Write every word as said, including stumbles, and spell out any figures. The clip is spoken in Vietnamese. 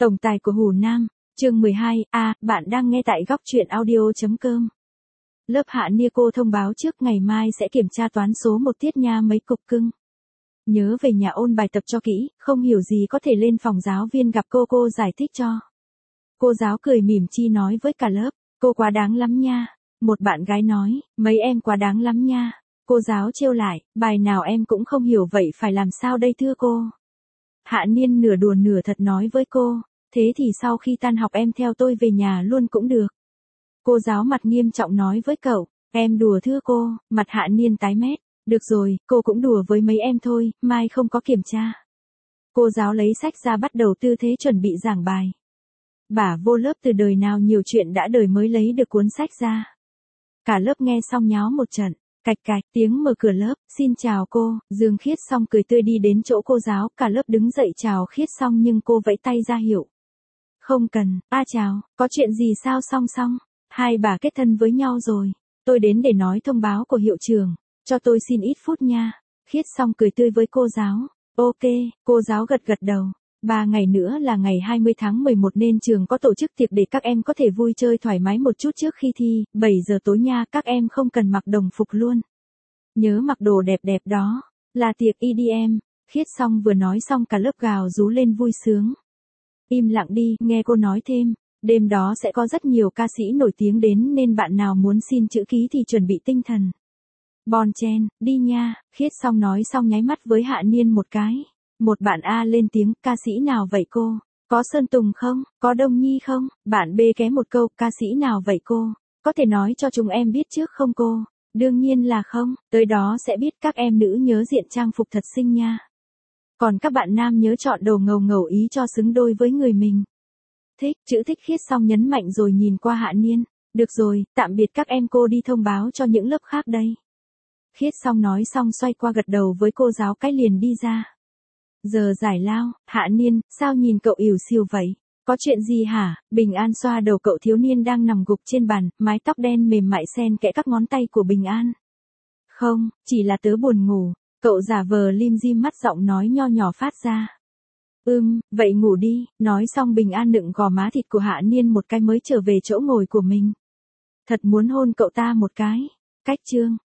Tổng tài của Hồ Nam, chương mười hai, a, bạn đang nghe tại góc truyện audio.com. Lớp Hạ Nia cô thông báo trước ngày mai sẽ kiểm tra toán số một tiết nha mấy cục cưng. Nhớ về nhà ôn bài tập cho kỹ, không hiểu gì có thể lên phòng giáo viên gặp cô cô giải thích cho. Cô giáo cười mỉm chi nói với cả lớp, cô quá đáng lắm nha. Một bạn gái nói, mấy em quá đáng lắm nha. Cô giáo trêu lại, bài nào em cũng không hiểu vậy phải làm sao đây thưa cô. Hạ Niên nửa đùa nửa thật nói với cô, thế thì sau khi tan học em theo tôi về nhà luôn cũng được. Cô giáo mặt nghiêm trọng nói với cậu, em đùa thưa cô, mặt Hạ Niên tái mét, được rồi, cô cũng đùa với mấy em thôi, mai không có kiểm tra. Cô giáo lấy sách ra bắt đầu tư thế chuẩn bị giảng bài. Bả vô lớp từ đời nào nhiều chuyện đã đời mới lấy được cuốn sách ra. Cả lớp nghe xong nháo một trận. Cạch cạch, tiếng mở cửa lớp, xin chào cô, Dương Khiết xong cười tươi đi đến chỗ cô giáo, cả lớp đứng dậy chào Khiết xong nhưng cô vẫy tay ra hiệu. Không cần, a chào, có chuyện gì sao song song, hai bà kết thân với nhau rồi, tôi đến để nói thông báo của hiệu trưởng, cho tôi xin ít phút nha. Khiết xong cười tươi với cô giáo, ok, cô giáo gật gật đầu. Ba ngày nữa là ngày hai mươi tháng mười một nên trường có tổ chức tiệc để các em có thể vui chơi thoải mái một chút trước khi thi, bảy giờ tối nha, các em không cần mặc đồng phục luôn. Nhớ mặc đồ đẹp đẹp đó, là tiệc e đê em, Khiết xong vừa nói xong cả lớp gào rú lên vui sướng. Im lặng đi, nghe cô nói thêm, đêm đó sẽ có rất nhiều ca sĩ nổi tiếng đến nên bạn nào muốn xin chữ ký thì chuẩn bị tinh thần. Bon chen, đi nha, Khiết xong nói xong nháy mắt với Hạ Niên một cái. Một bạn A lên tiếng, ca sĩ nào vậy cô? Có Sơn Tùng không? Có Đông Nhi không? Bạn B ké một câu, ca sĩ nào vậy cô? Có thể nói cho chúng em biết trước không cô? Đương nhiên là không, tới đó sẽ biết, các em nữ nhớ diện trang phục thật xinh nha. Còn các bạn nam nhớ chọn đồ ngầu ngầu ý cho xứng đôi với người mình. Thích, chữ thích Khiết xong nhấn mạnh rồi nhìn qua Hạ Niên. Được rồi, tạm biệt các em, cô đi thông báo cho những lớp khác đây. Khiết xong nói xong xoay qua gật đầu với cô giáo cái liền đi ra. Giờ giải lao, Hạ Niên, sao nhìn cậu ỉu xìu vậy? Có chuyện gì hả? Bình An xoa đầu cậu thiếu niên đang nằm gục trên bàn, mái tóc đen mềm mại xen kẽ các ngón tay của Bình An. Không, chỉ là tớ buồn ngủ, cậu giả vờ lim dim mắt giọng nói nho nhỏ phát ra. Ừm, vậy ngủ đi, nói xong Bình An nựng gò má thịt của Hạ Niên một cái mới trở về chỗ ngồi của mình. Thật muốn hôn cậu ta một cái. Cách chương.